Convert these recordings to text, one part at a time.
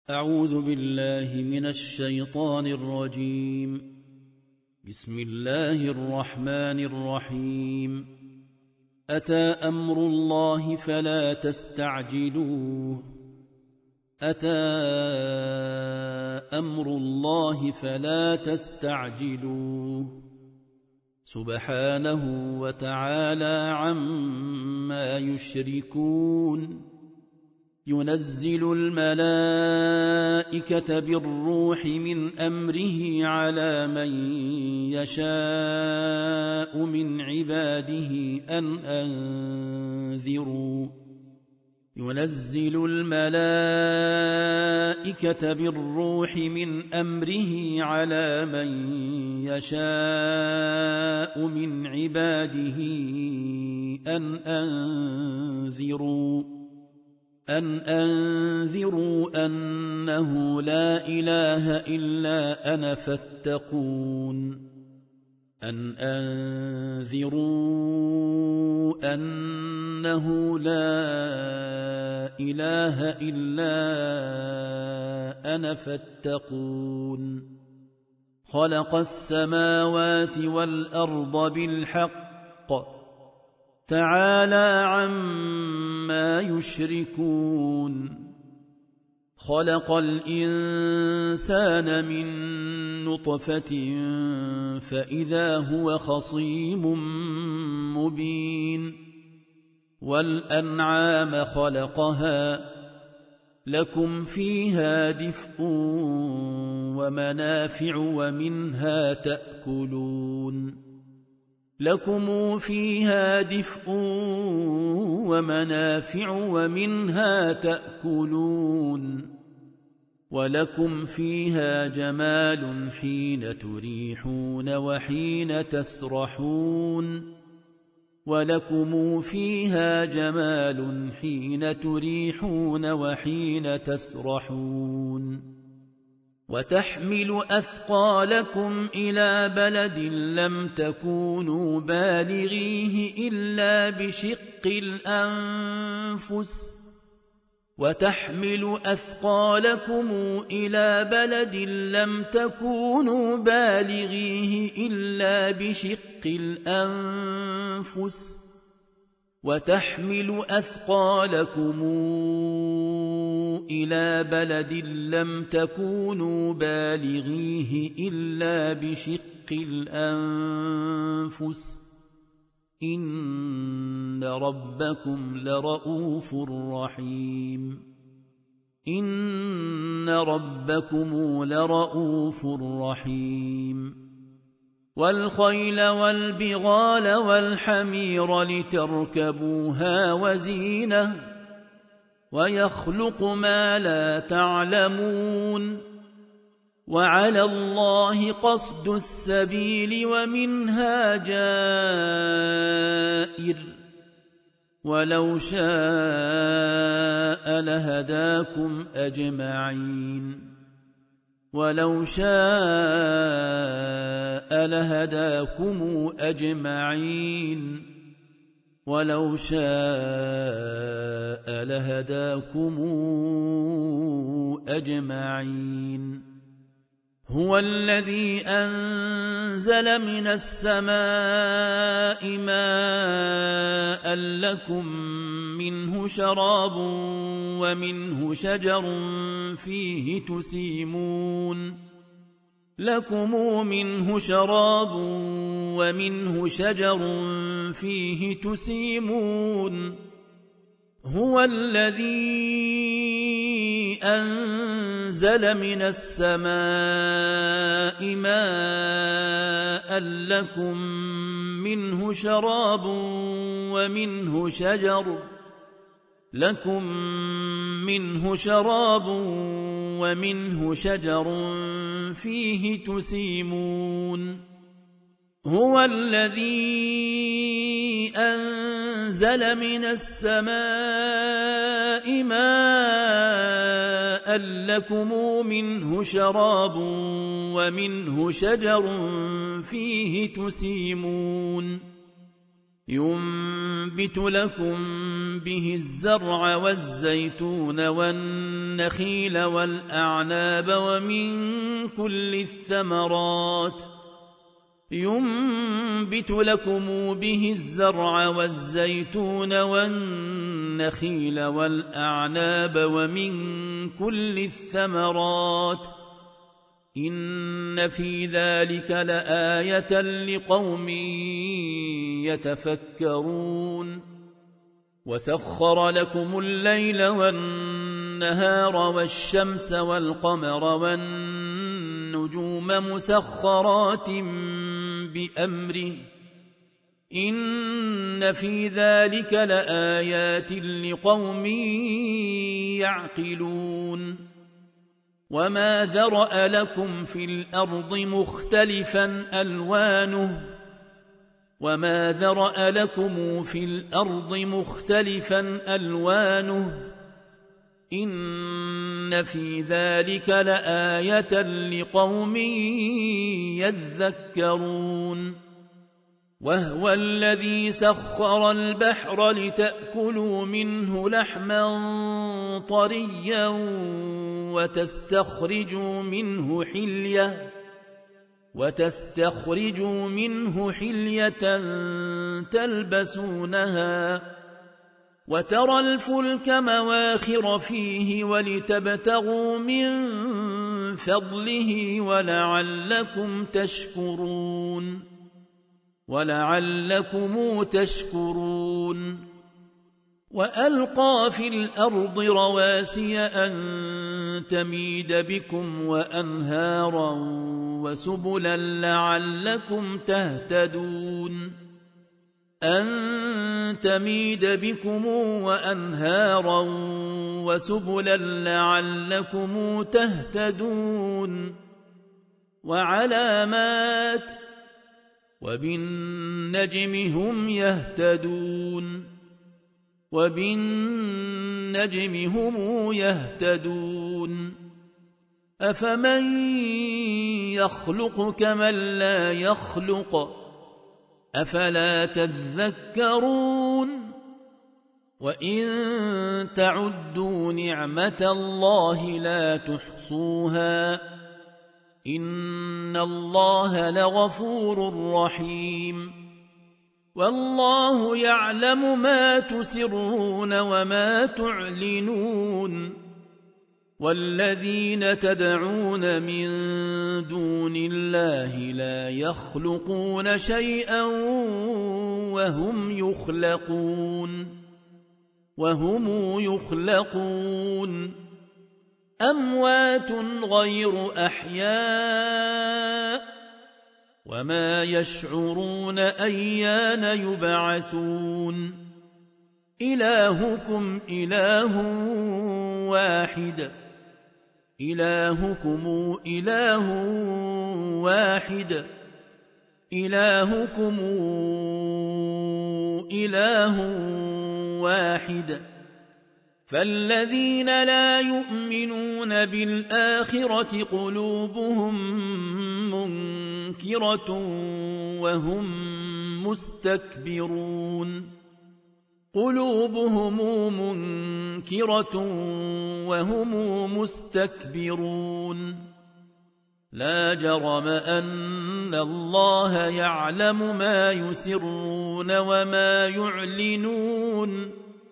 أعوذ بالله من الشيطان الرجيم. بسم الله الرحمن الرحيم. أتى أمر الله فلا تستعجلوه أتى أمر الله فلا تستعجلوه سبحانه وتعالى عما يشركون. ينزل الملائكة بالروح من أمره على من يشاء من عباده ينزل الملائكة بالروح من أمره على من يشاء من عباده أن أنذروا أنه لا إله إلا أنا فاتقون. أن أنذروا أنه لا إله إلا أنا فاتقون. خلق السماوات والأرض بالحق تعالى عما يشركون. خلق الإنسان من نطفة فإذا هو خصيم مبين. والأنعام خلقها لكم فيها دفء ومنافع ومنها تأكلون. لكم فيها دفء ومنافع ومنها تأكلون. ولكم فيها جمال حين تريحون وحين تسرحون. ولكم فيها جمال حين تريحون وحين تسرحون. وتحمل أثقالكم إلى بلد لم تكونوا بالغيه إلا بشق الأنفس. وتحمل أثقالكم إلى بلد لم تكونوا بالغيه إلا بشق الأنفس. وتحمل أثقالكم إلى بلد لم تكونوا بالغيه إلا بشق الأنفس. إن ربكم لرؤوف رحيم. إن ربكم لرؤوف رحيم. والخيل والبغال والحمير لتركبوها وزينة ويخلق ما لا تعلمون. وعلى الله قصد السبيل ومنها جائر. ولو شاء لهداكم أجمعين. ولو شاء لهداكم أجمعين. ولو شاء لهداكم أجمعين. هو الذي أنزل من السماء ماء لكم منه شراب ومنه شجر فيه تسيمون. لكم منه شراب ومنه شجر فيه تسيمون. هو الذي أنزل من السماء ماء لكم منه شراب ومنه شجر لكم منه شراب ومنه شجر فيه تسيمون. هو الذي أنزل من السماء ماء لكم منه شراب ومنه شجر فيه تسيمون. ينبت لكم به الزرع والزيتون والنخيل والأعناب ومن كل الثمرات ينبت لكم به الزرع والزيتون والنخيل والأعناب ومن كل الثمرات إن في ذلك لآية لقوم يتفكرون وسخر لكم الليل والنهار والشمس والقمر والنجوم مسخرات بأمره إن في ذلك لآيات لقوم يعقلون وما ذرأ لكم في الأرض مختلفا ألوانه وما ذرأ لكم في الأرض مختلفا ألوانه إن في ذلك لآية لقوم يذكرون وهو الذي سخر البحر لتأكلوا منه لحما طريا وتستخرجوا منه حلية تلبسونها وترى الفلك مواخر فيه ولتبتغوا من فضله ولعلكم تشكرون وألقى في الأرض رواسي أن تميد بكم وأنهارا وسبلا لعلكم تهتدون أن تميد بكم وأنهارا وسبلا لعلكم تهتدون وعلامات وبالنجم هم يهتدون أفمن يخلق كمن لا يخلق أفلا تذكرون وإن تعدوا نعمة الله لا تحصوها إن الله لغفور رحيم والله يعلم ما تسرون وما تعلنون والذين تدعون من دون الله لا يخلقون شيئا وهم يخلقون أموات غير أحياء وما يشعرون أيان يبعثون إلهكم إله واحد فالذين لا يؤمنون بالآخرة قلوبهم منكرة وهم مستكبرون لا جرم أن الله يعلم ما يسرون وما يعلنون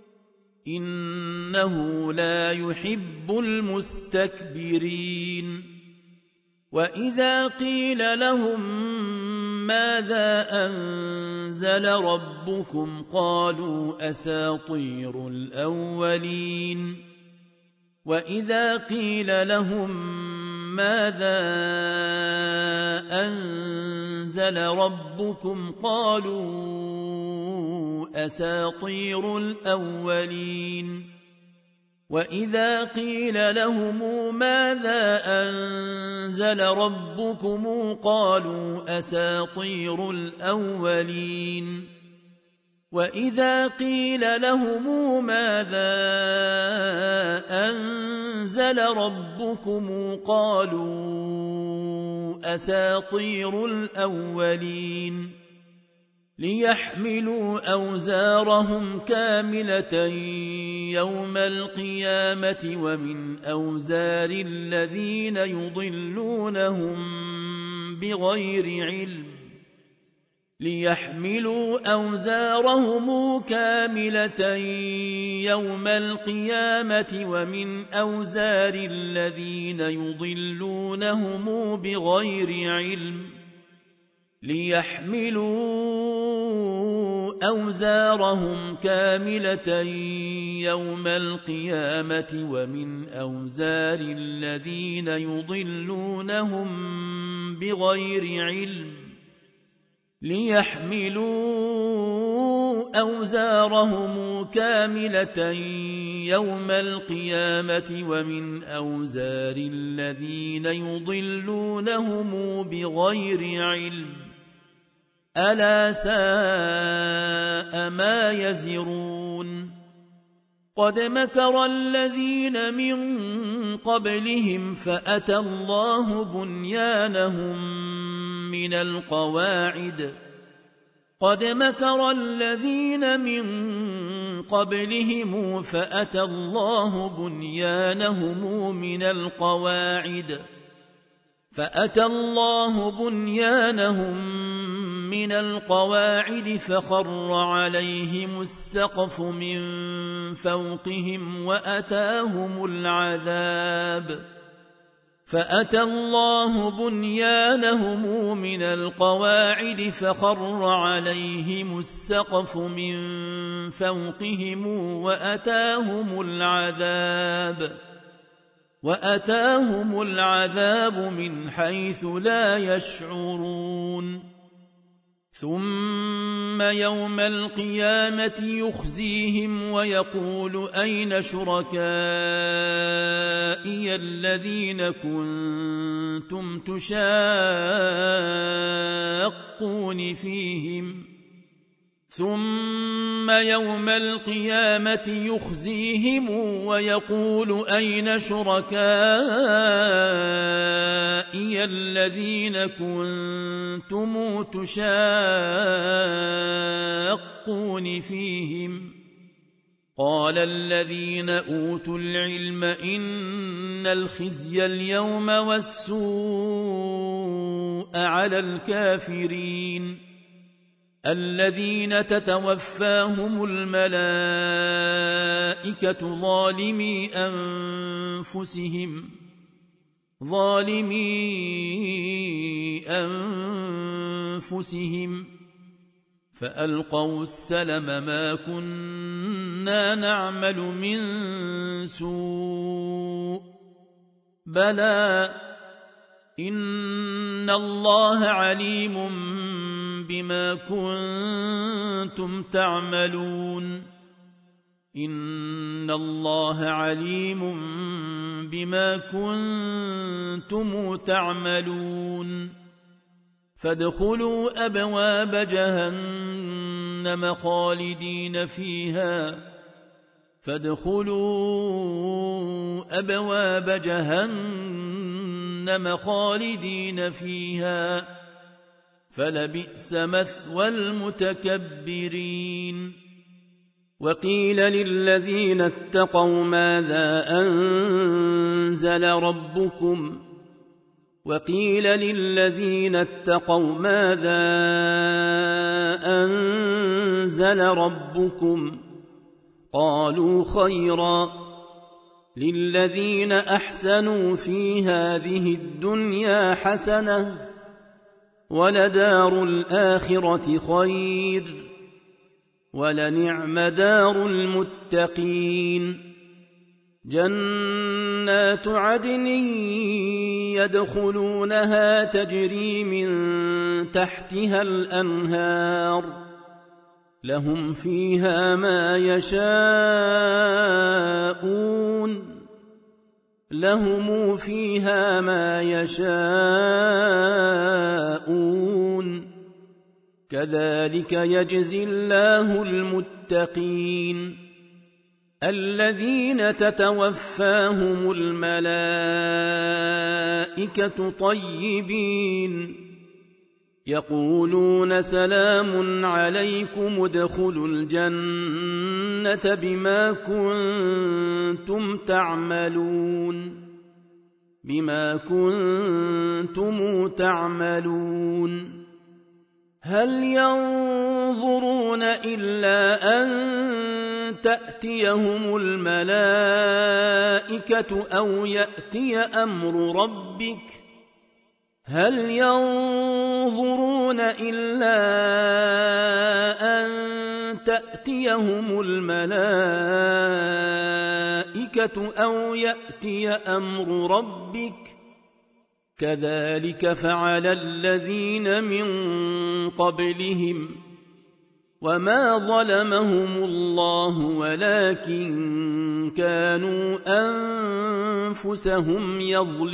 إنه لا يحب المستكبرين وإذا قيل لهم ماذا أنزل ربكم قالوا أساطير الأولين وإذا قيل لهم ماذا أنزل ربكم قالوا أساطير الأولين وإذا قيل لهم ماذا أنزل ربكم قالوا أساطير الأولين وإذا قيل لهم ماذا أنزل ربكم قالوا أساطير الأولين ليحملوا أوزارهم كاملة يوم القيامة ومن أوزار الذين يضلونهم بغير علم ليحملوا أوزارهم كاملة يوم القيامة ومن أوزار الذين يضلونهم بغير علم ليحملوا أوزارهم كاملة يوم القيامة ومن أوزار الذين يضلونهم بغير علم ليحملوا أوزارهم كاملة يوم القيامة ومن أوزار الذين يضلونهم بغير علم ألا ساء ما يزرون قد مكر الذين من قبلهم فأتى الله بنيانهم من القواعد قد مكر الذين من قبلهم فأتى الله بنيانهم من القواعد فخر عليهم السقف من فوقهم وأتاهم العذاب فأتى الله بنيانهم من القواعد فخر عليهم السقف من فوقهم وأتاهم العذاب من حيث لا يشعرون ثم يوم القيامة يخزيهم ويقول أين شركائي الذين كنتم تشاقون فيهم ثم يوم القيامة يخزيهم ويقول أين شركائي الذين كنتم تشاقون فيهم قال الذين أوتوا العلم إن الخزي اليوم والسوء على الكافرين الذين تتوفاهم الملائكة ظالمي أنفسهم فألقوا السلم ما كنا نعمل من سوء بلى إن الله عليم بما كنتم تعملون إن الله عليم بما كنتم تعملون فادخلوا أبواب جهنم خالدين فيها فلبئس مثوى المتكبرين وقيل للذين اتقوا ماذا أنزل ربكم قالوا خيرا للذين أحسنوا في هذه الدنيا حسنة ولدار الآخرة خير ولنعم دار المتقين جنات عدن يدخلونها تجري من تحتها الأنهار لهم فيها ما يشاءون كذلك يجزي الله المتقين الذين تتوفاهم الملائكة طيبين يقولون سلام عليكم ادخلوا الجنة بما كنتم تعملون هل ينظرون إلا أن تأتيهم الملائكة أو يأتي أمر ربك كذلك فعل الذين من قبلهم وما ظلمهم الله ولكن كانوا أنفسهم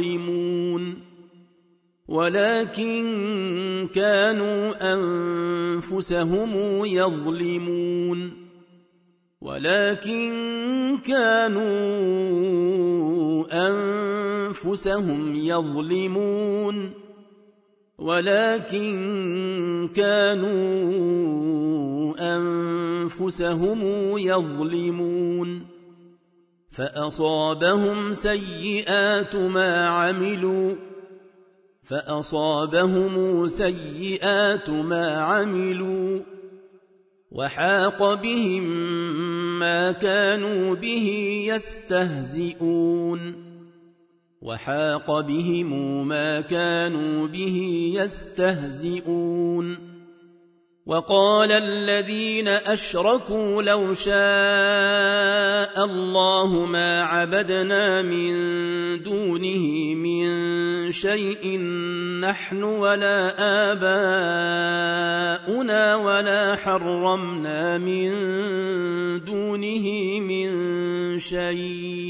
يظلمون فأصابهم سيئات ما عملوا وحاق بهم ما كانوا به يستهزئون وقال الذين أشركوا لو شاء الله ما عبدنا من دونه من شيء نحن ولا آباؤنا ولا حرمنا من دونه من شيء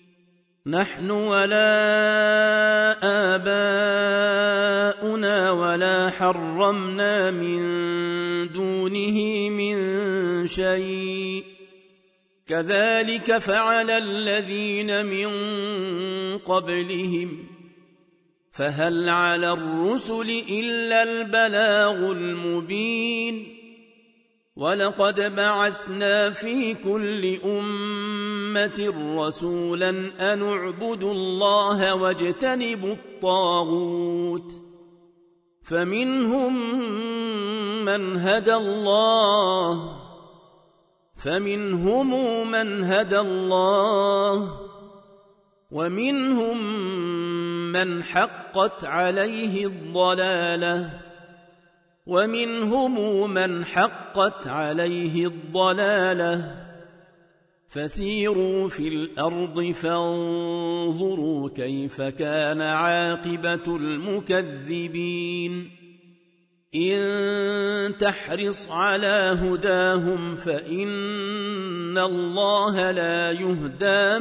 كذلك فعل الذين من قبلهم فهل على الرسل إلا البلاغ المبين ولقد بعثنا في كل أمة رسولا أن اعبدوا الله واجتنبوا الطاغوت فمنهم من هدى الله ومنهم من حقت عليه الضلالة فسيروا في الأرض فانظروا كيف كان عاقبة المكذبين إن تحرص على هداهم فإن الله لا يهدى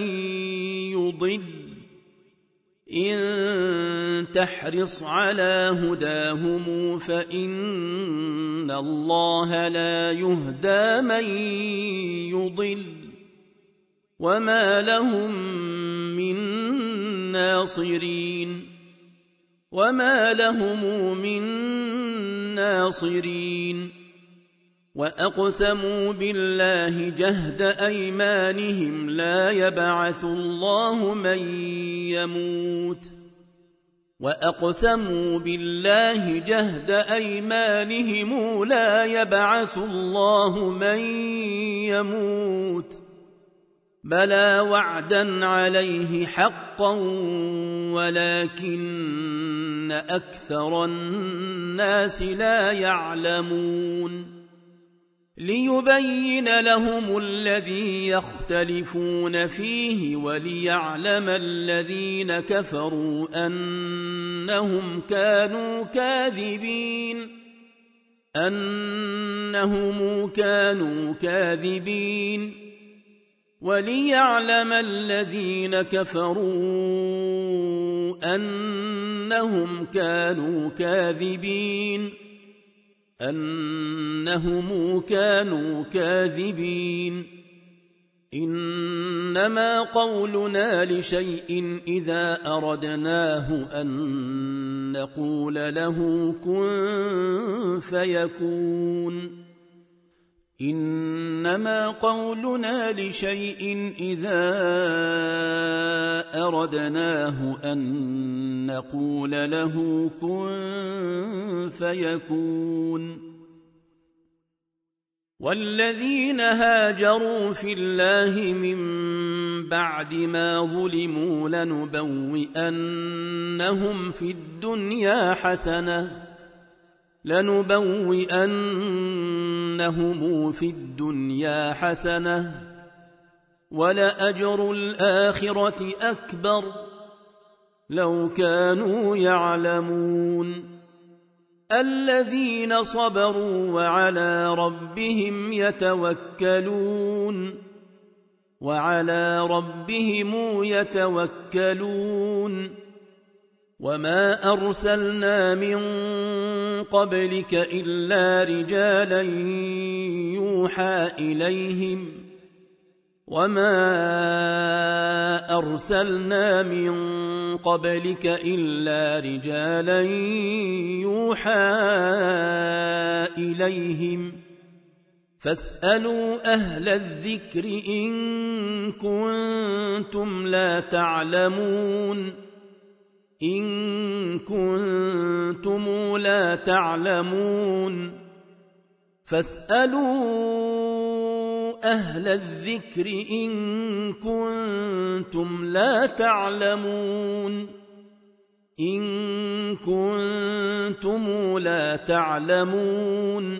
من يضل وما لهم من ناصرين وأقسموا بالله جهد أيمانهم لا يبعث الله من يموت بلى وعدا عليه حقا ولكن أكثر الناس لا يعلمون ليبين لهم الذي يختلفون فيه وليعلم الذين كفروا أنهم كانوا كاذبين وليعلم الذين كفروا أنهم كانوا كاذبين إنما قولنا لشيء إذا أردناه أن نقول له كن فيكون إنما قولنا لشيء إذا أردناه أن نقول له كن فيكون والذين هاجروا في الله من بعد ما ظلموا لنبوئنهم في الدنيا حسنة ولأجر الآخرة أكبر لو كانوا يعلمون الذين صبروا وعلى ربهم يتوكلون وما أرسلنا من قبلك إلا رجالا يوحى إليهم فاسألوا أهل الذكر إن كنتم لا تعلمون فاسألوا أهل الذكر إن كنتم لا تعلمون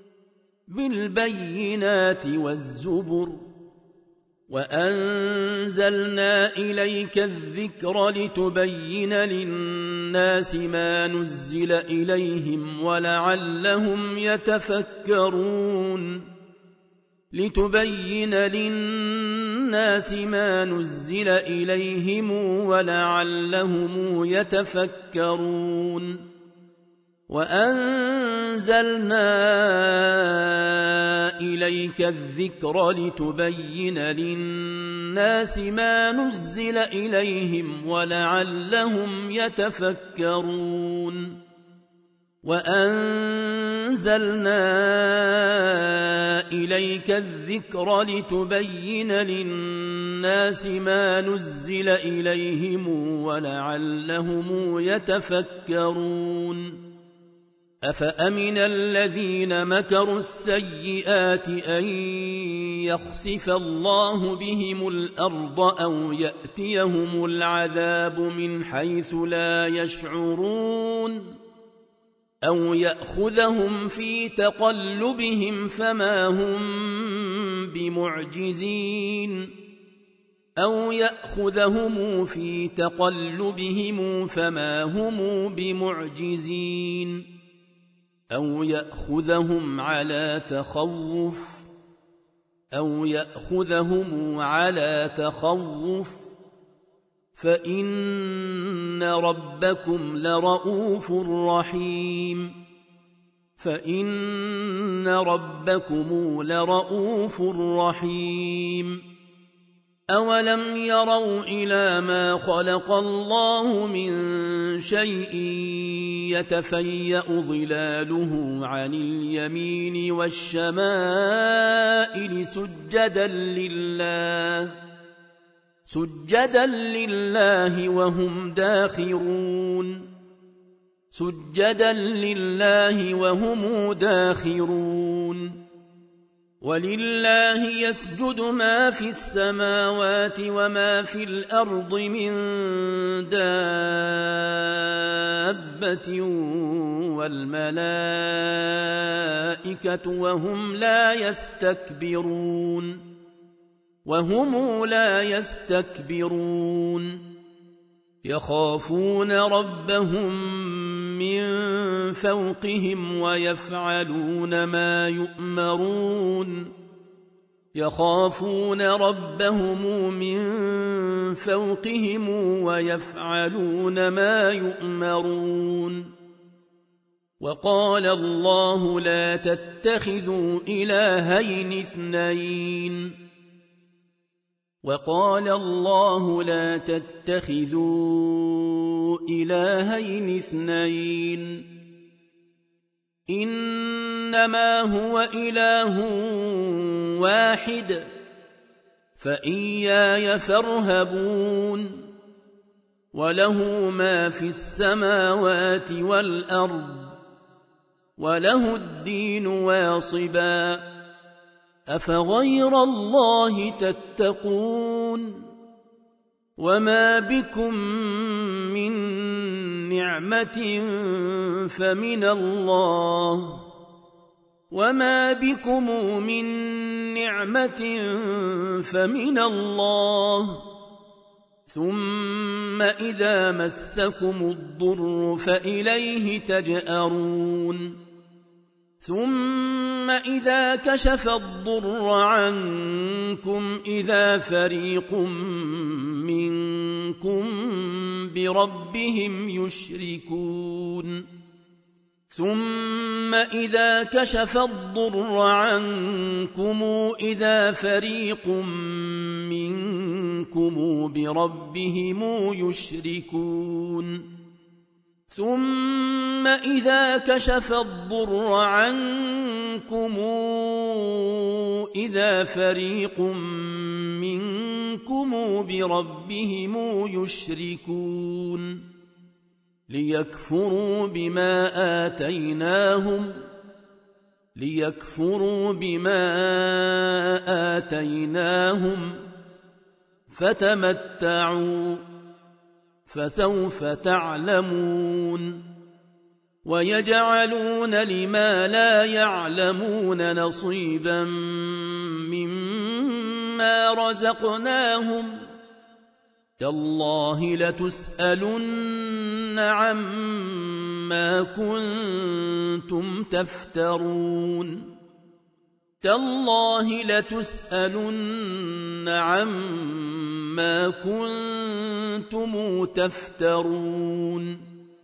بالبينات والزبر وأنزلنا إليك الذكر لتبين للناس ما نزل إليهم ولعلهم يتفكرون وأنزلنا إليك الذكر لتبين للناس ما نزل إليهم ولعلهم يتفكرون وأنزلنا إليك الذكر لتبين للناس ما نزل إليهم ولعلهم يتفكرون أفأمن الذين مكروا السيئات أن يخسف الله بهم الأرض أو يأتيهم العذاب من حيث لا يشعرون أو يأخذهم في تقلبهم فما هم بمعجزين أو يأخذهم على تخوف فإن ربكم لرؤوف رحيم أولم يروا إلى ما خلق الله من شيء يتفيأ ظلاله عن اليمين والشمائل سجدا لله وهم داخرون ولله يسجد ما في السماوات وما في الأرض من دابة والملائكة وهم لا يستكبرون يخافون ربهم من فوقهم ويفعلون ما يؤمرون وقال الله لا تتخذوا إلهين اثنين وقال الله لا تتخذوا إلهين اثنين إنما هو إله واحد فإياي فارهبون وله ما في السماوات والأرض وله الدين واصبا أفغير الله تتقون وما بكم من نعمة فمن الله وما بكم من نعمة فمن الله ثم إذا مسكم الضر فإليه تجأرون ثم إذا كشف الضر عنكم إذا فريق منكم بربهم يشركون ثم إذا كشف الضر عنكم إذا فريق منكم بربهم يشركون ثم إذا كشف الضر عنكم إذا فريق منكم بربهم يشركون ليكفروا بما آتيناهم فتمتعوا فسوف تعلمون ويجعلون لما لا يعلمون نصيبا مما رزقناهم تالله لتسألن عما كنتم تفترون تالله لتسألن عما كنتم تفترون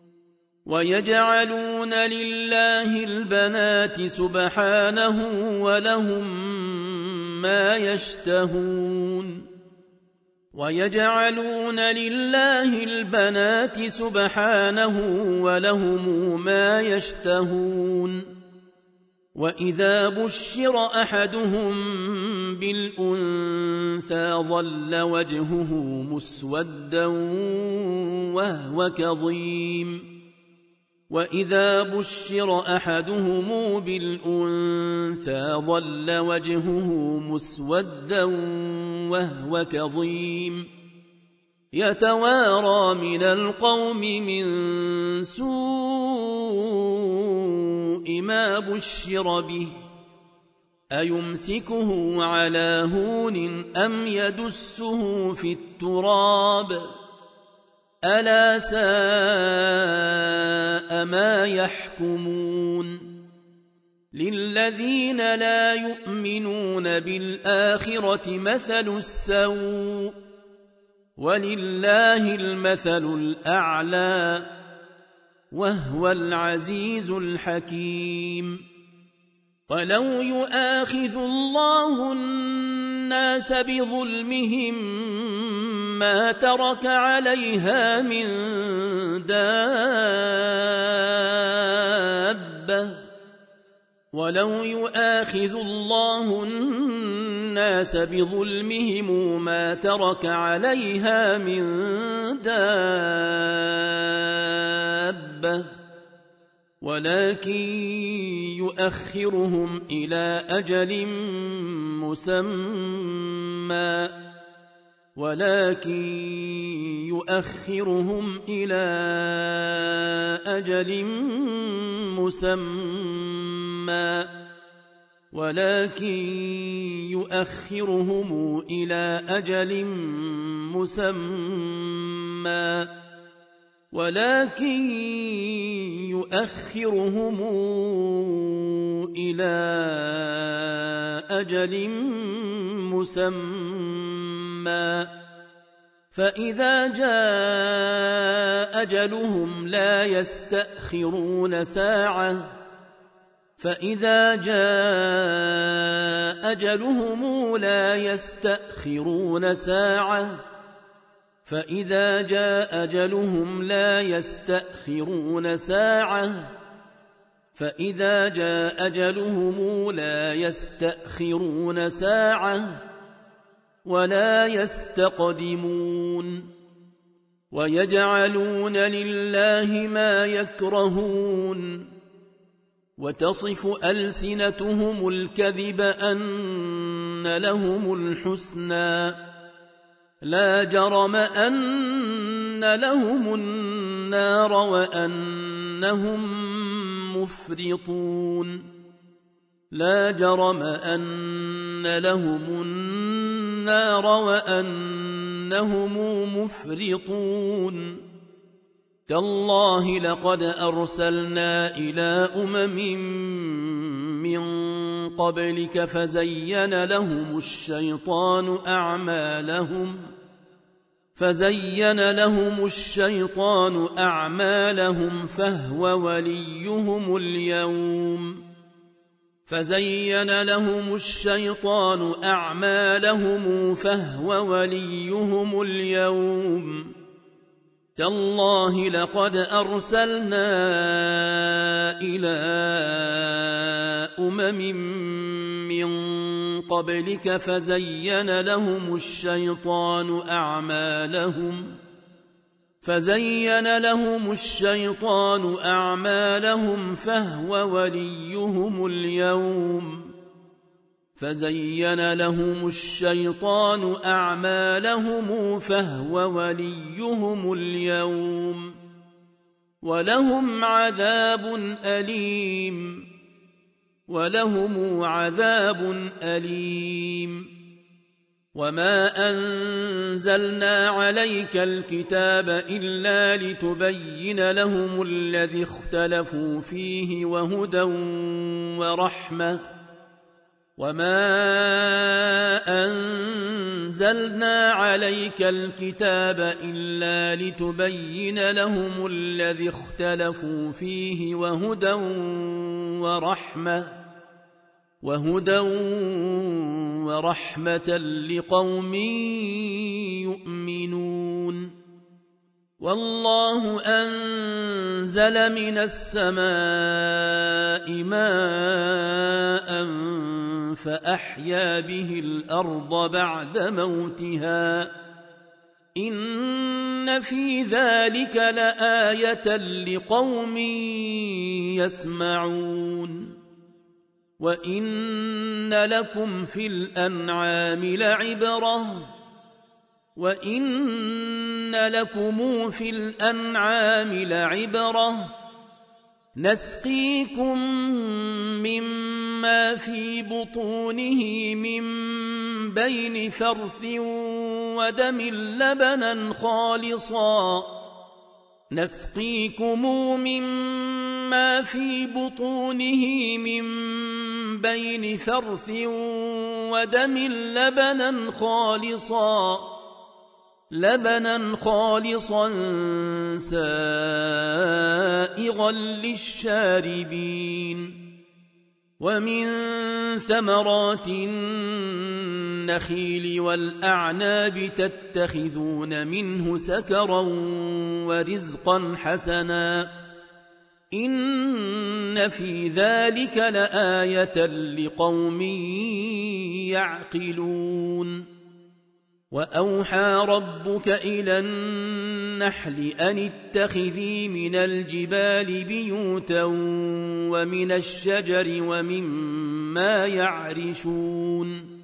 ويجعلون لله البنات سبحانه ولهم ما يشتهون ويجعلون لله البنات سبحانه ولهم ما يشتهون وإذا بشر أحدهم بالأنثى ظل وجهه مسودا وهو كظيم وإذا بشر أحدهم بالأنثى ظل وجهه مسودا وهو كظيم يتوارى من القوم من سوء ما بشر به أيمسكه على هون أم يدسه في التراب ألا ساء ما يحكمون للذين لا يؤمنون بالآخرة مثل السوء ولله المثل الأعلى وهو العزيز الحكيم ولو يؤاخذ الله الناس بظلمهم ما ترك عليها من دابة ولو يؤاخذ الله الناس بظلمهم ما ترك عليها من دابة ولكن يؤخرهم إلى أجل مسمى فإذا جاء أجلهم لا يستأخرون ساعة فإذا جاء أجلهم لا يستأخرون ساعة فإذا جاء أجلهم لا يستأخرون ساعة فإذا جاء أجلهم لا يستأخرون ساعة ولا يستقدمون ويجعلون لله ما يكرهون وتصف ألسنتهم الكذب أن لهم الحسنى لا جرم أن لهم النار وأنهم مفرطون لا جرم أن لهم النار وأنهم مفرطون تالله لقد أرسلنا إلى من قبلك فزين لهم الشيطان أعمالهم فهو وليهم اليوم تالله لقد أرسلنا إلى من قبلك فزين لهم الشيطان أعمالهم فهو وليهم اليوم ولهم عذاب أليم وما أنزلنا عليك الكتاب إلا لتبين لهم الذي اختلفوا فيه وهدى ورحمة لقوم يؤمنون والله أنزل من السماء ماء فأحيا به الأرض بعد موتها إن في ذلك لآية لقوم يسمعون وإن لكم في الأنعام لعبرة نسقيكم مما في بطونه من بين فرث ودم لبنا خالصا سائغا للشاربين ومن ثمرات النخيل والأعناب تتخذون منه سكرا ورزقا حسنا إن في ذلك لآية لقوم يعقلون وأوحى ربك إلى النحل أن اتخذي من الجبال بيوتا ومن الشجر ومما يعرشون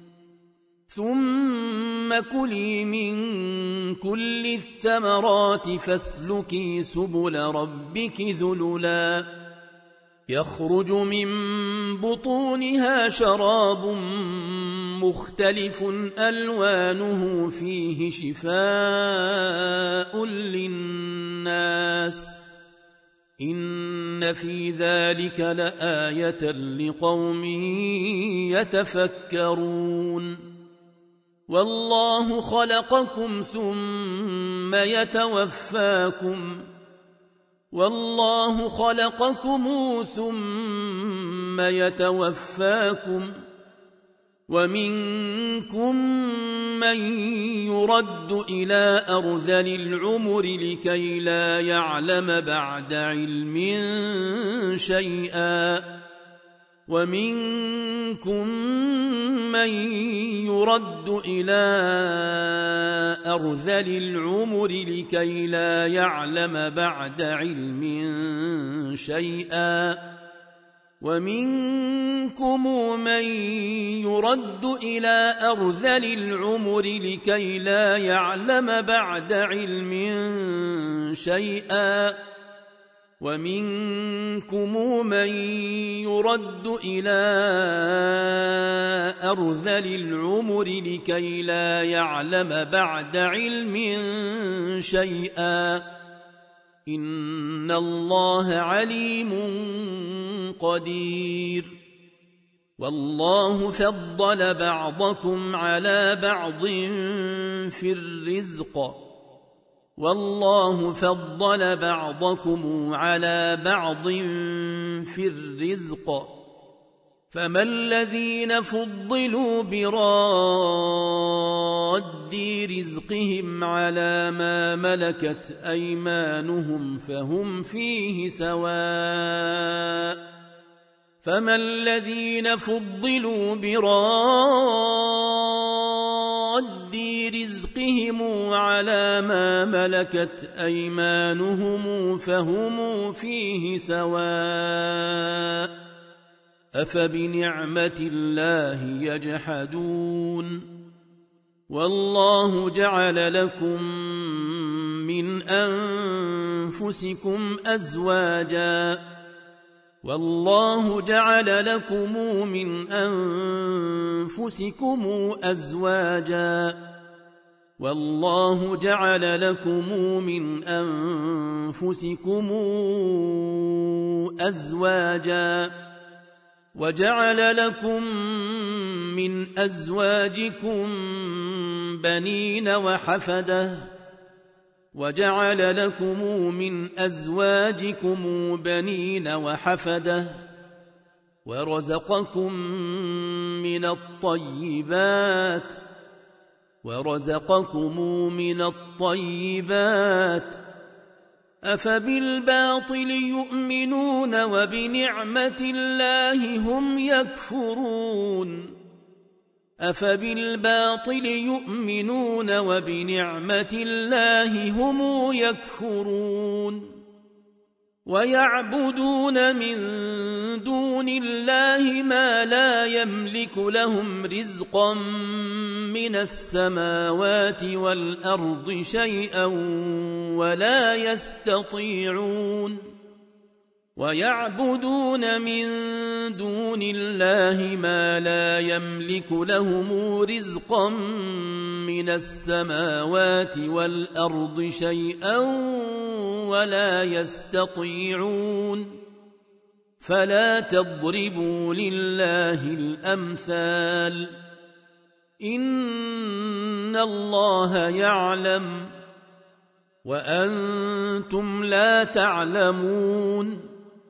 ثم كلي من كل الثمرات فاسلكي سبل ربك ذللا يخرج من بطونها شراب مختلف ألوانه فيه شفاء للناس إن في ذلك لآية لقوم يتفكرون والله خلقكم ثم ثم يتوفاكم ومنكم من يرد إلى أرذل العمر لكي لا يعلم بعد علم شيئا ومنكم من يرد إلى أرذل العمر لكي لا يعلم بعد علم شيئا ومنكم من يرد إلى أرذل العمر لكي لا يعلم بعد علم شيئا ومنكم من يرد إلى أرذل العمر لكي لا يعلم بعد علم شيئا إن الله عليم قدير والله فضل بعضكم على بعض في الرزق والله فضل بعضكم على بعض في الرزق فما الذين فضلوا براد رزقهم على ما ملكت أيمانهم فهم فيه سواء فما الذين فضلوا براد رزقهم على ما ملكت أيمانهم فهم فيه سواء أفبنعمة الله يجحدون والله جعل لكم من أنفسكم أزواجا والله جعل لكم من أنفسكم أزواجا والله جعل لكم من أنفسكم أزواجا وجعل لكم من أزواجكم بنين وحفدة وجعل لكم من أزواجكم بنين وحفدة ورزقكم من الطيبات أفبالباطل يؤمنون وبنعمة الله هم يكفرون أفبالباطل يؤمنون وبنعمة الله هم يكفرون ويعبدون من دون الله ما لا يملك لهم رزقا من السماوات والأرض شيئا ولا يستطيعون ويعبدون من دون الله ما لا يملك لهم رزقا من السماوات والأرض شيئا ولا يستطيعون فلا تضربوا لله الأمثال إن الله يعلم وأنتم لا تعلمون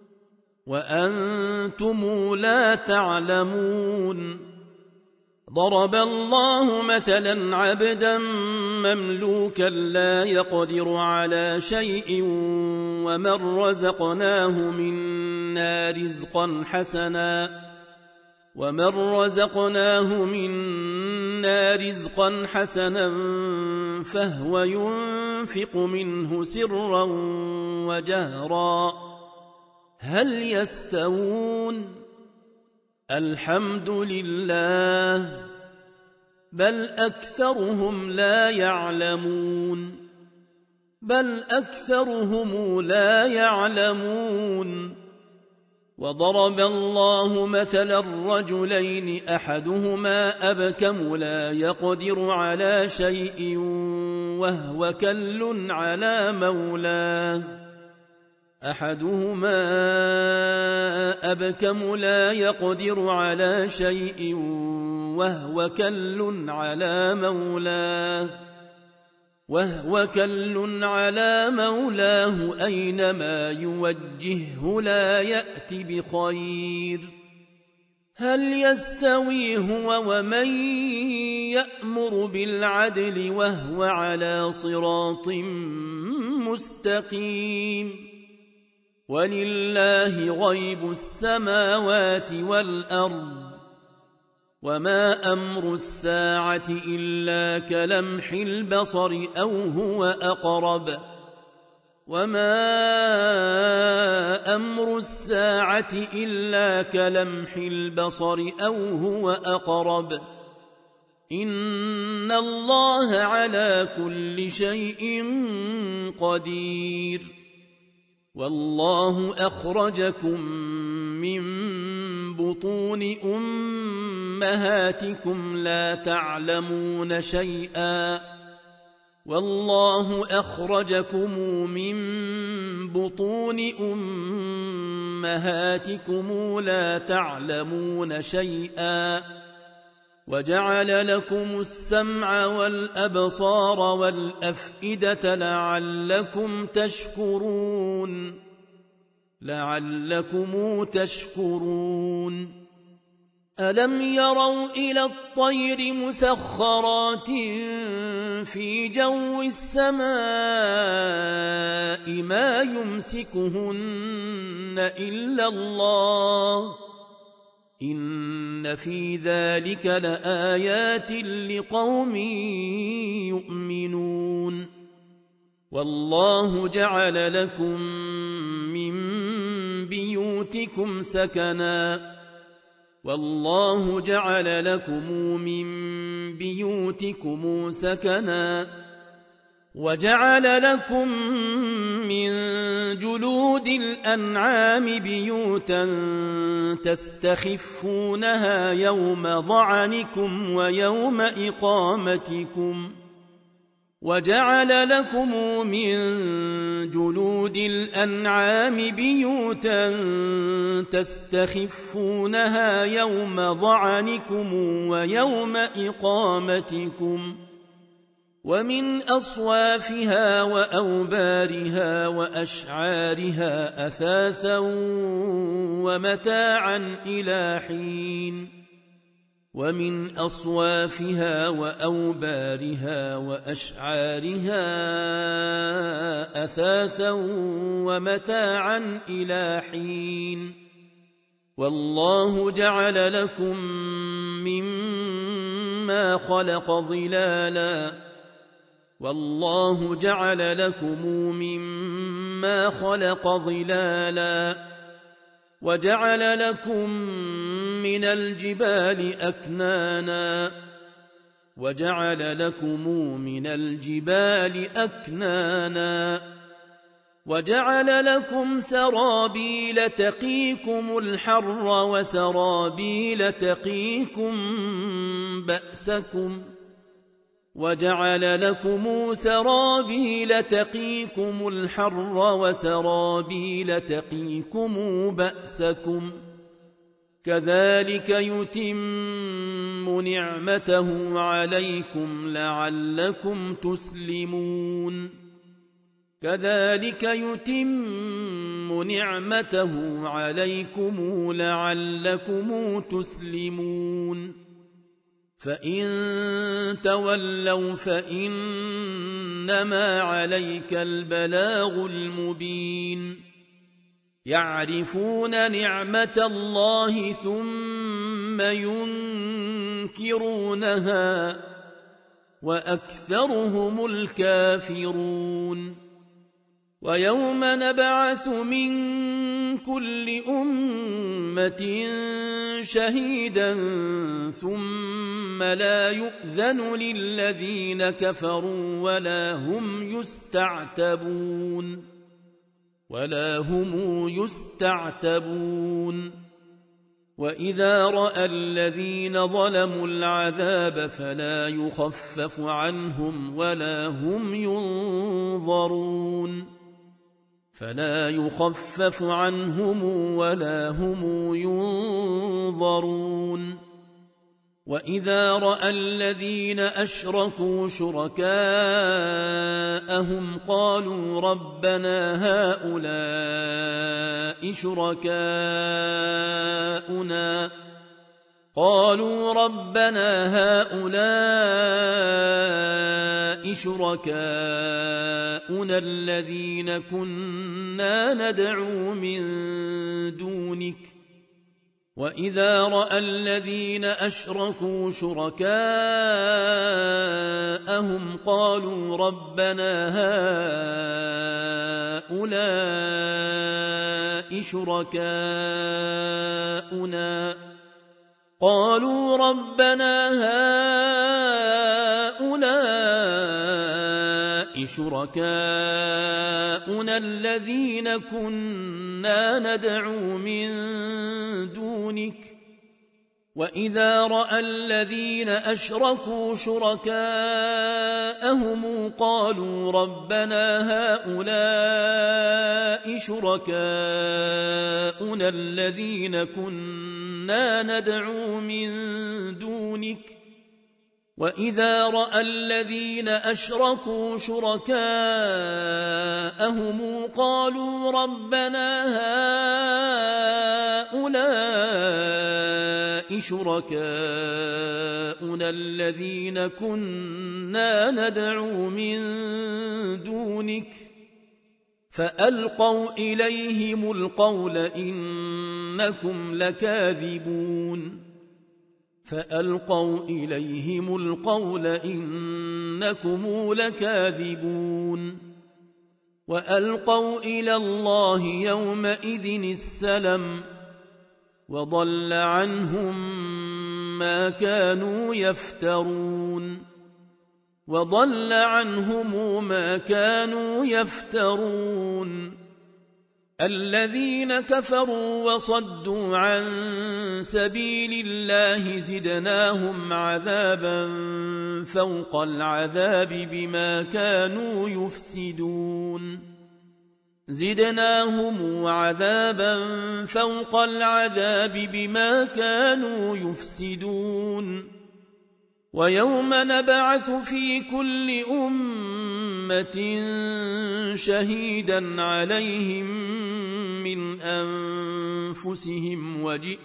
وأنتم لا تعلمون ضرب الله مثلا عبدا مملوكا لا يقدر على شيء ومن رزقناه منا رزقا حسنا فهو ينفق منه سرا وجهرا هل يستوون الحمد لله بل أكثرهم لا يعلمون وضرب الله مثلا الرجلين أحدهما أبكم لا يقدر على شيء وهو كل على مولاه أينما يوجهه لا يأت بخير هل يستوي هو ومن يأمر بالعدل وهو على صراط مستقيم ولله غيب السماوات والأرض وما أمر الساعة إلا كلمح البصر أو هو أقرب وما أمر الساعة إلا كلمح البصر أو هو أقرب إن الله على كل شيء قدير والله أخرجكم من بطون أمهاتكم لا تعلمون شيئا والله أخرجكم من بطون أمهاتكم لا تعلمون شيئا وجعل لكم السمع والأبصار والأفئدة لعلكم تشكرون ألم يروا إلى الطير مسخرات في جو السماء ما يمسكهن إلا الله إن في ذلك لآيات لقوم يؤمنون والله جعل لكم من بيوتكم سكنا وجعل لكم من جلود الأنعام بيوتا تستخفونها يوم ضعنكم ويوم إقامتكم وجعل لكم من جلود الأنعام بيوتا تستخفونها يوم ضعنكم ويوم إقامتكم ومن أصوافها وأوبارها وأشعارها أثاثا ومتاعا إلى حين ومن أصوافها وأوبارها وأشعارها أثاثا ومتاعا إلى حين والله جعل لكم مما خلق ظلالا وجعل لكم من الجبال أكنانا وجعل لكم سرابيل تقيكم الحر وسرابيل تقيكم بأسكم وجعل لكم سرابيل تقيكم الحر وسرابيل تقيكم بأسكم كذلك يتم نعمته عليكم لعلكم تسلمون فإن تولوا فإنما عليك البلاغ المبين يعرفون نعمة الله ثم ينكرونها وأكثرهم الكافرون ويوم نبعث من كل أمة شهيدا ثم لا يؤذن للذين كفروا ولا هم يستعتبون وإذا رأى الذين ظلموا العذاب فلا يخفف عنهم ولا هم ينظرون وإذا رأى الذين أشركوا شركاءهم قالوا ربنا هؤلاء شركاؤنا قالوا ربنا هؤلاء شركاؤنا الذين كنا ندعو من دونك وإذا رأى الذين أشركوا شركاءهم قالوا ربنا هؤلاء شركاؤنا الذين كنا ندعو من دونك وإذا رأى الذين أشركوا شركاءهم قالوا ربنا هؤلاء شركاؤنا الذين كنا ندعو من دونك وإذا رأى الذين أشركوا شركاءهم قالوا ربنا هؤلاء شركاؤنا الذين كنا ندعو من دونك فألقوا إليهم القول إنكم لكاذبون وألقوا إلى الله يومئذ السلم وضل عنهم ما كانوا يفترون الذين كفروا وصدوا عن سبيل الله زدناهم عذابا فوق العذاب بما كانوا يفسدون ويوم نبعث في كل أمة شهيدا عليهم من أنفسهم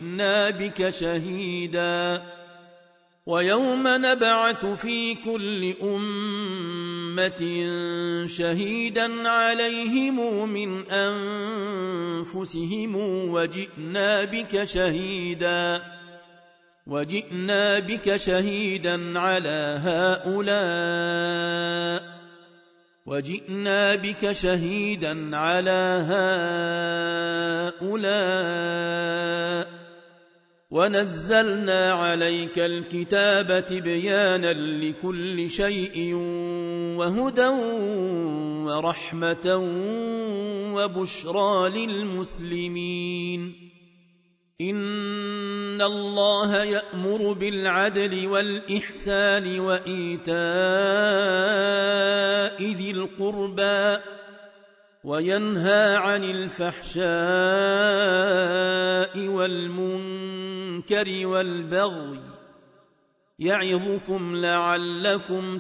وجئنا بك شهيدا على هؤلاء ونزلنا عليك الكتاب تبيانا لكل شيء وهدى ورحمة وبشرى للمسلمين إن الله يأمر بالعدل والإحسان وإيتاء ذي القربى وينهى عن الفحشاء والمنكر والبغي يعظكم لعلكم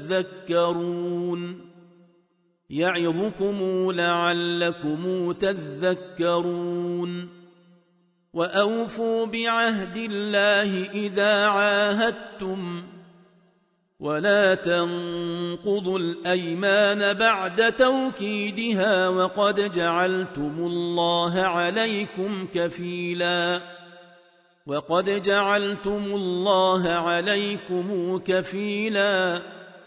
تذكرون وأوفوا بعهد الله إذا عاهدتم ولا تنقضوا الأيمان بعد توكيدها وقد جعلتم الله عليكم كفيلا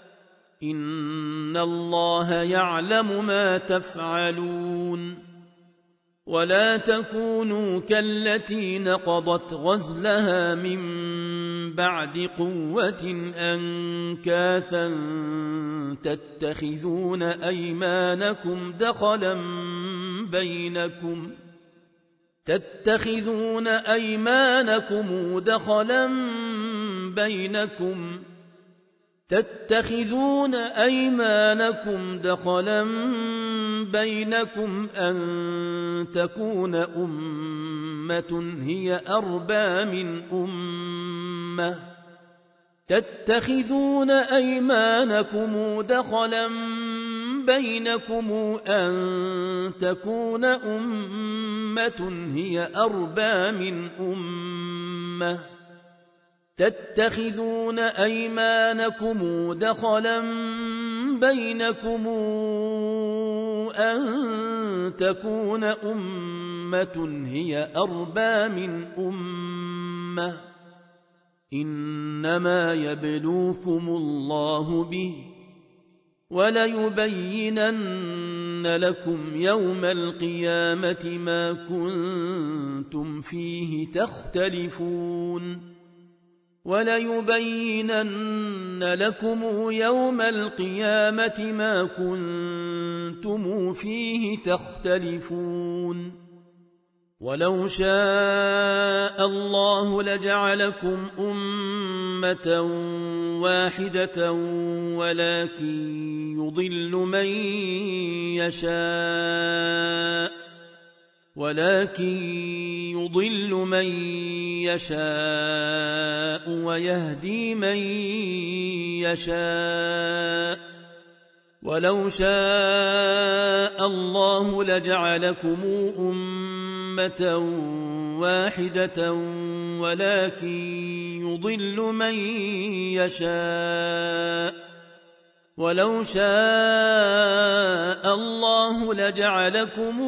إن الله يعلم ما تفعلون ولا تكونوا كالتي نقضت غزلها من بعد قوة أنكاثا تتخذون أيمانكم دخلا بينكم أن تكون أمة هي أربى من أمة تتخذون أيمانكم دخلا بينكم أن تكون أمة هي أربى من أمة إنما يبلوكم الله به وليبينن لكم يوم القيامة ما كنتم فيه تختلفون وليبينن لكم يوم القيامة ما كنتم فيه تختلفون ولو شاء الله لجعلكم أمة واحدة ولكن يضل من يشاء ويهدي من يشاء ولو شاء الله لجعلكم أمة واحدة ولكن يضل من يشاء ولو شاء الله لجعلكم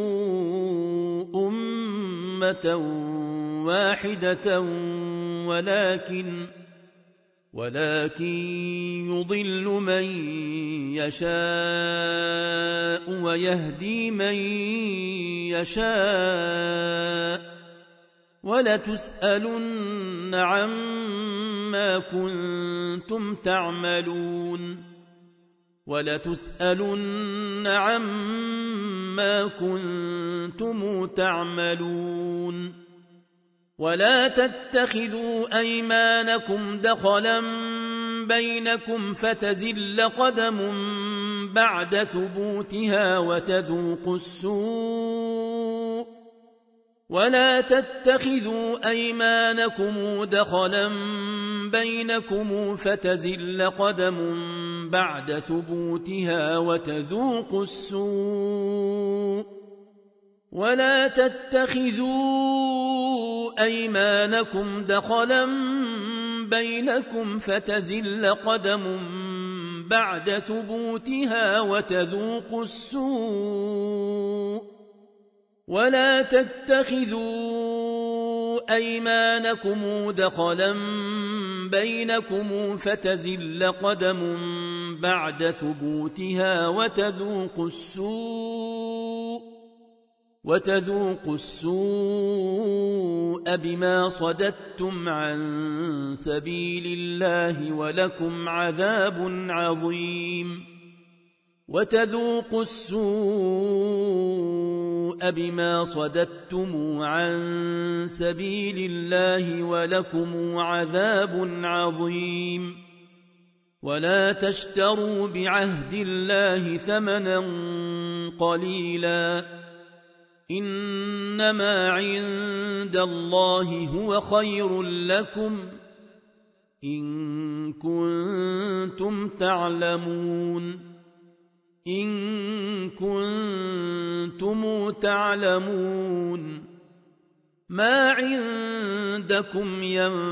أمة واحدة ولكن يضل من يشاء ويهدي من يشاء ولتسألن عما كنتم تعملون ولتسألن عما كنتم تعملون ولا تتخذوا أيمانكم دخلا بينكم فتزل قدم بعد ثبوتها وتذوقوا السوء ولا تتخذوا أيمانكم دخلا بينكم فتزل قدم بعد ثبوتها وتذوقوا السوء ولا تتخذوا أيمانكم دخلا بينكم فتزل قدم بعد ثبوتها وتذوقوا السوء ولا تتخذوا أيمانكم دخلا بينكم فتزل قدم بعد ثبوتها وتذوقوا السوء بما صددتم عن سبيل الله ولكم عذاب عظيم وتذوقوا السوء بما صددتم عن سبيل الله ولكم عذاب عظيم ولا تشتروا بعهد الله ثمنا قليلا إنما عند الله هو خير لكم إن كنتم تعلمون ما عندكم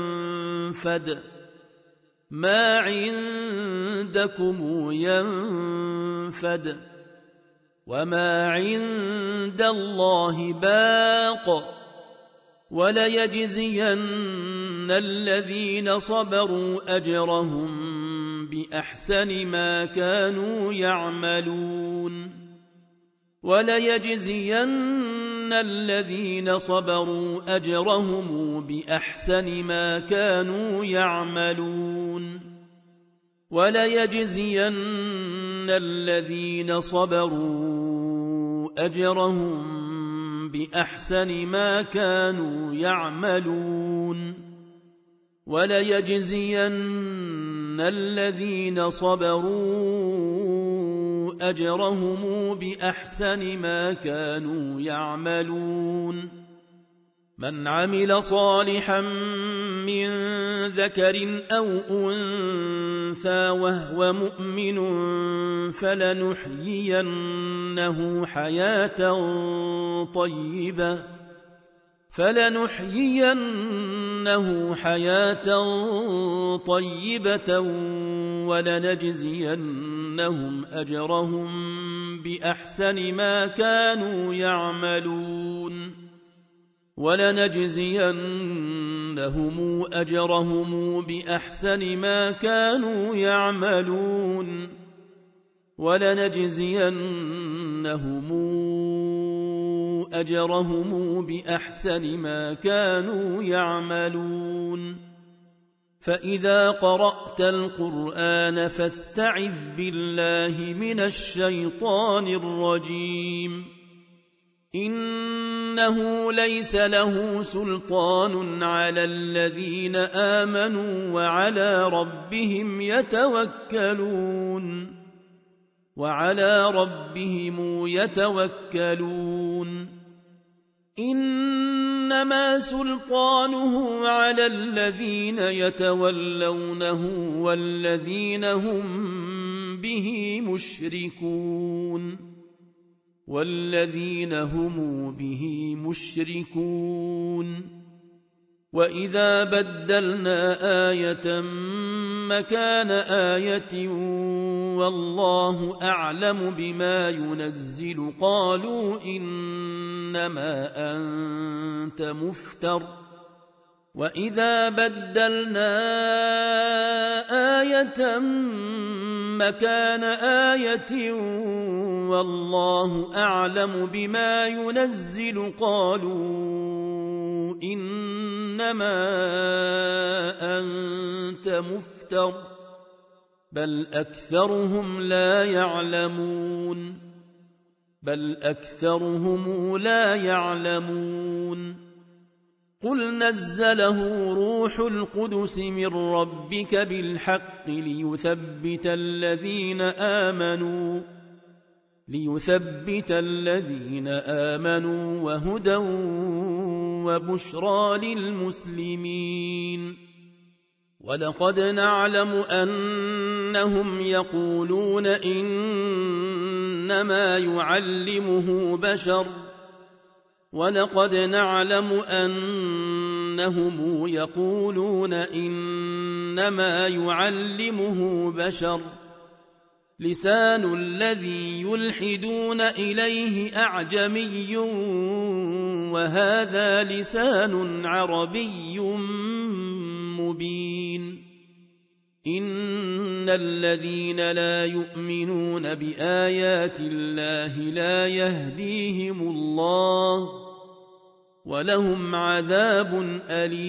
ينفد وما عند الله باق وليجزين الذين صبروا أجرهم بأحسن ما كانوا يعملون وليجزين الذين صبروا أجرهم بأحسن ما كانوا يعملون وليجزين الذين صبروا أجرهم بأحسن ما كانوا يعملون وليجزين الذين صبروا أجرهم بأحسن ما كانوا يعملون من عمل صالحا من ذكر أو أنثى وهو مؤمن فلنحيينه حياة طيبة ولنجزينهم أجرهم بأحسن ما كانوا يعملون ولنجزينهم أجرهم بأحسن ما كانوا يعملون ولنجزينهم أجرهم بأحسن ما كانوا يعملون فإذا قرأت القرآن فاستعذ بالله من الشيطان الرجيم إنه ليس له سلطان على الذين آمنوا وعلى ربهم يتوكلون إنما سلطانه على الذين يتولونه والذين هم به مشركون وإذا بدلنا آية مكان آية والله أعلم بما ينزل قالوا إنما أنت مفتر وإذا بدلنا آية مكان آية والله أعلم بما ينزل قالوا إنما أنت مفتر بل أكثرهم لا يعلمون قل نزله روح القدس من ربك بالحق ليثبت الذين آمنوا وهدى وبشرى للمسلمين ولقد نعلم أنهم يقولون إنما يعلمه بشر لسان الذي يلحدون إليه أعجمي وهذا لسان عربي مبين إن الذين لا يؤمنون بآيات الله لا يهديهم الله ولهم عذاب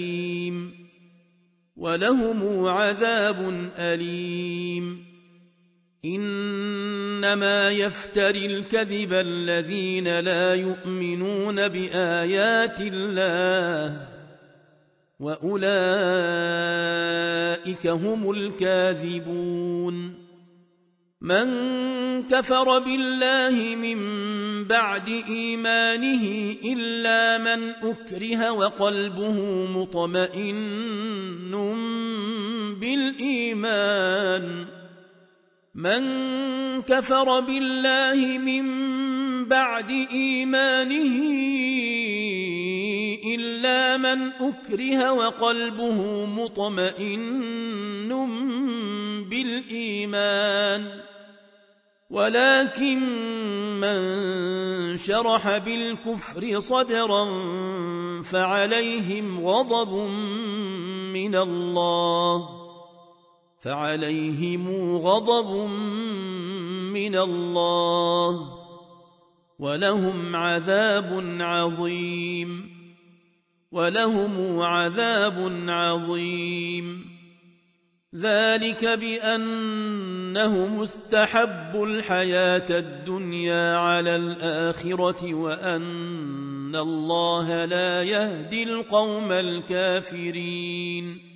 أليم إنما يفتري الكذب الذين لا يؤمنون بآيات الله وأولئك هم الكاذبون من كفر بالله من بعد إيمانه إلا من أكره وقلبه مطمئن بالإيمان من كفر بالله من بعد إيمانه إلا من أكره وقلبه مطمئن بالإيمان ولكن من شرح بالكفر صدرا فعليهم غضب من الله ولهم عذاب عظيم ذلك بأنه مستحب الحياة الدنيا على الآخرة وأن الله لا يهدي القوم الكافرين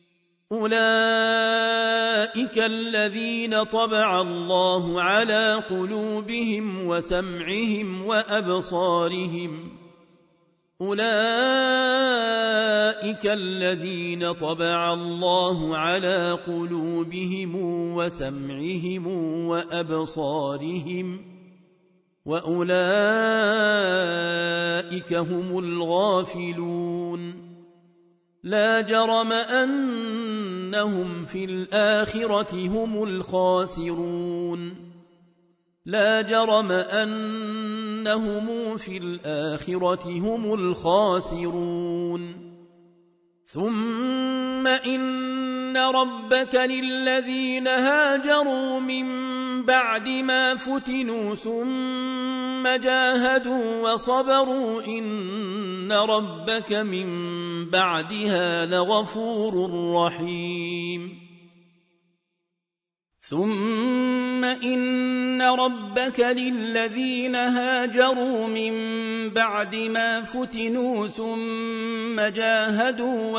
أولئك الذين طبع الله على قلوبهم وسمعهم وأبصارهم وأولئك أولئك هم الغافلون لا جرم أنهم في الآخرة هم الخاسرون لا جرم أنهم في الآخرة هم الخاسرون ثم إن ربك للذين هاجروا من بعد ما فتنوا ثم جاهدوا وصبروا إن ربك من بعدها لغفور رحيم ثم إن ربك للذين هاجروا من بعد ما فتنوا ثم جاهدوا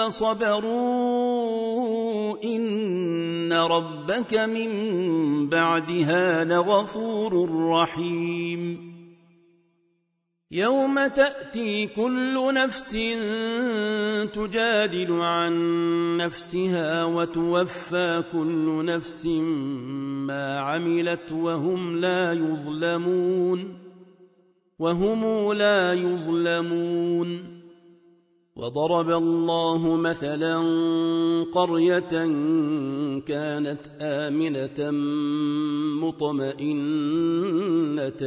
وصبروا إن ربك من بعدها لغفور رحيم يوم تأتي كل نفس تجادل عن نفسها وتوفى كل نفس ما عملت وهم لا يظلمون وضرب الله مثلا قرية كانت آمنة مطمئنة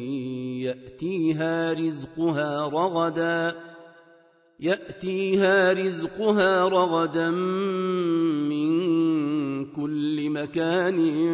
يأتيها رزقها رغدا من كل مكان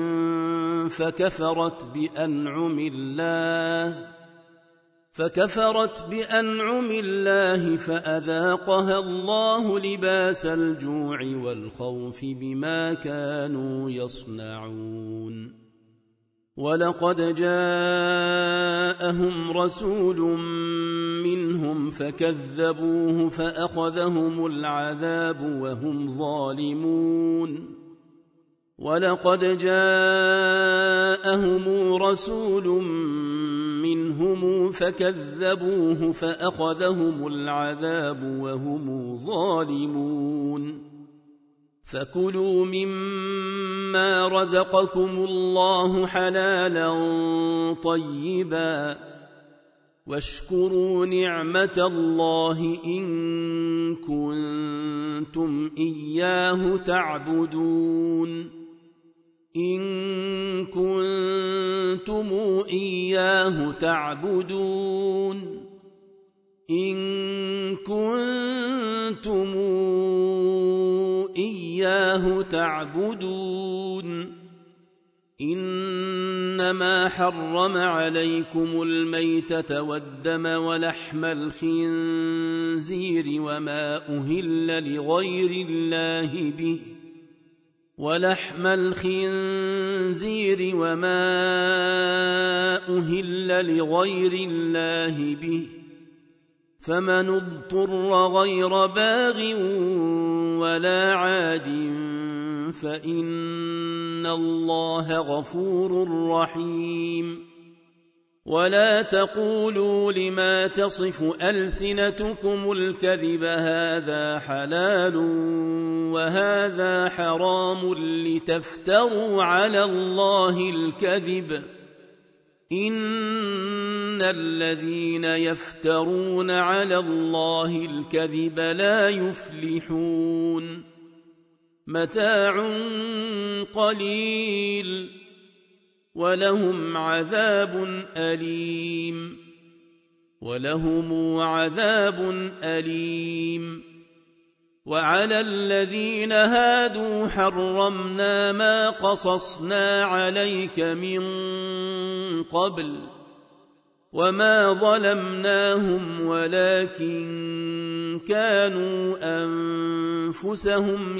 فكفرت بأنعم الله فأذاقها الله لباس الجوع والخوف بما كانوا يصنعون ولقد جاءهم رسول منهم فكذبوه فأخذهم العذاب وهم ظالمون ولقد جاءهم رسول منهم فكذبوه فأخذهم العذاب وهم ظالمون فكلوا مما رزقكم الله حلالا طيبا واشكروا نعمة الله إن كنتم إياه تعبدون إنما حرم عليكم الميتة والدم ولحم الخنزير وما أهل لغير الله به فمن اضطر غير باغ ولا عاد فإن الله غفور رحيم ولا تقولوا لما تصف ألسنتكم الكذب هذا حلال وهذا حرام لتفتروا على الله الكذب إن الذين يفترون على الله الكذب لا يفلحون متاع قليل ولهم عذاب أليم وعلى الذين هادوا حرمنا ما قصصنا عليك من قبل وما ظلمناهم ولكن كانوا أنفسهم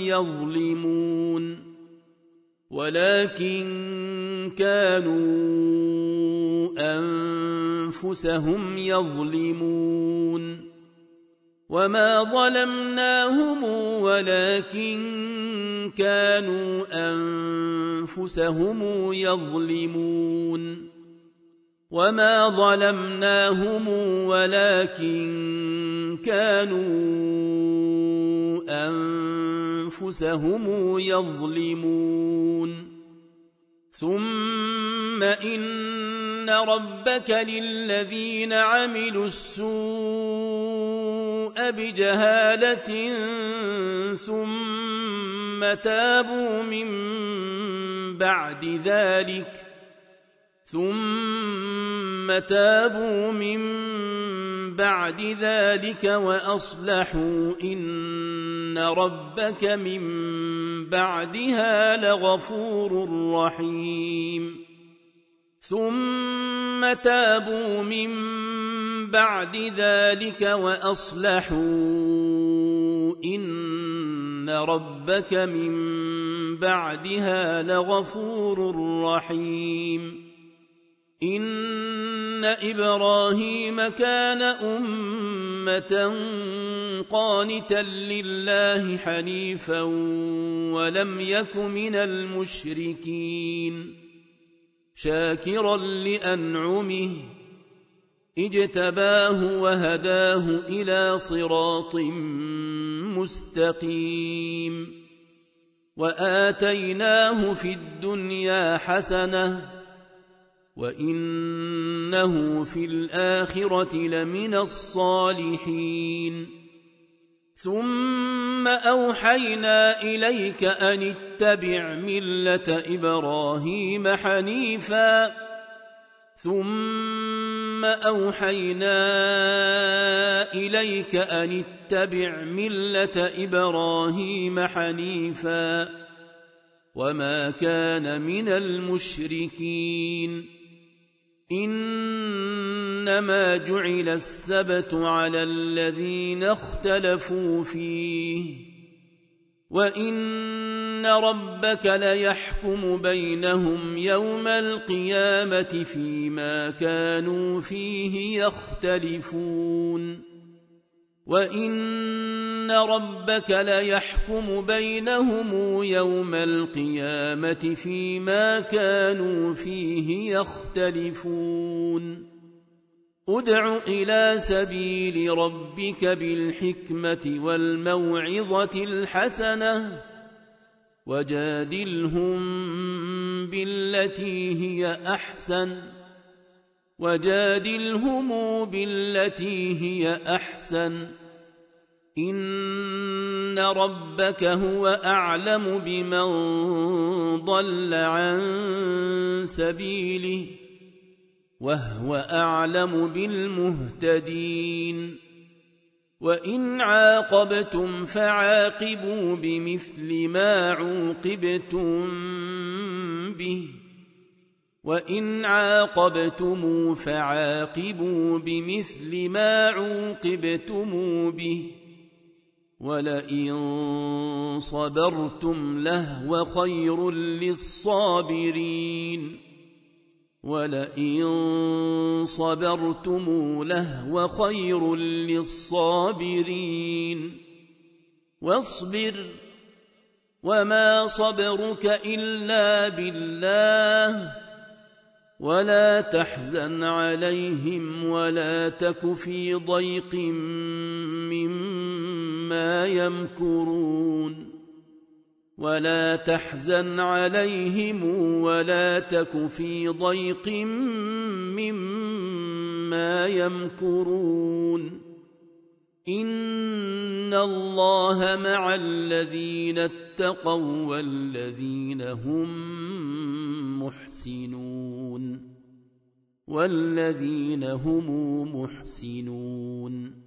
يظلمون وما ظلمناهم ولكن كانوا أنفسهم يظلمون وما ظلمناهم ولكن كانوا أنفسهم يظلمون ثم إن ربك للذين عملوا السوء بجهالة ثم تابوا من بعد ذلك وأصلحوا إن ربك من بعدها لغفور رحيم ثم تابوا من بعد ذلك وأصلحوا إن ربك من بعدها لغفور رحيم إن إبراهيم كان أمة قانتا لله حنيفا ولم يك من المشركين شاكرا لأنعمه اجتباه وهداه إلى صراط مستقيم وآتيناه في الدنيا حسنة وإنه في الآخرة لمن الصالحين ثم أوحينا إليك أن اتبع ملة إبراهيم حنيفا وما كان من المشركين إنما جعل السبت على الذين اختلفوا فيه وإن ربك ليحكم بينهم يوم القيامة فيما كانوا فيه يختلفون ادع إلى سبيل ربك بالحكمة والموعظة الحسنة وجادلهم بالتي هي أحسن إن ربك هو أعلم بمن ضل عن سبيله وهو أعلم بالمهتدين وإن عاقبتم فعاقبوا بمثل ما عوقبتم به وإن عاقبتم فعاقبوا بمثل ما عوقبتم به ولئن صبرتم لهو خير للصابرين واصبر وما صبرك إلا بالله ولا تحزن عليهم ولا تك في ضيق مما يمكرون إن الله مع الذين اتقوا والذين هم محسنون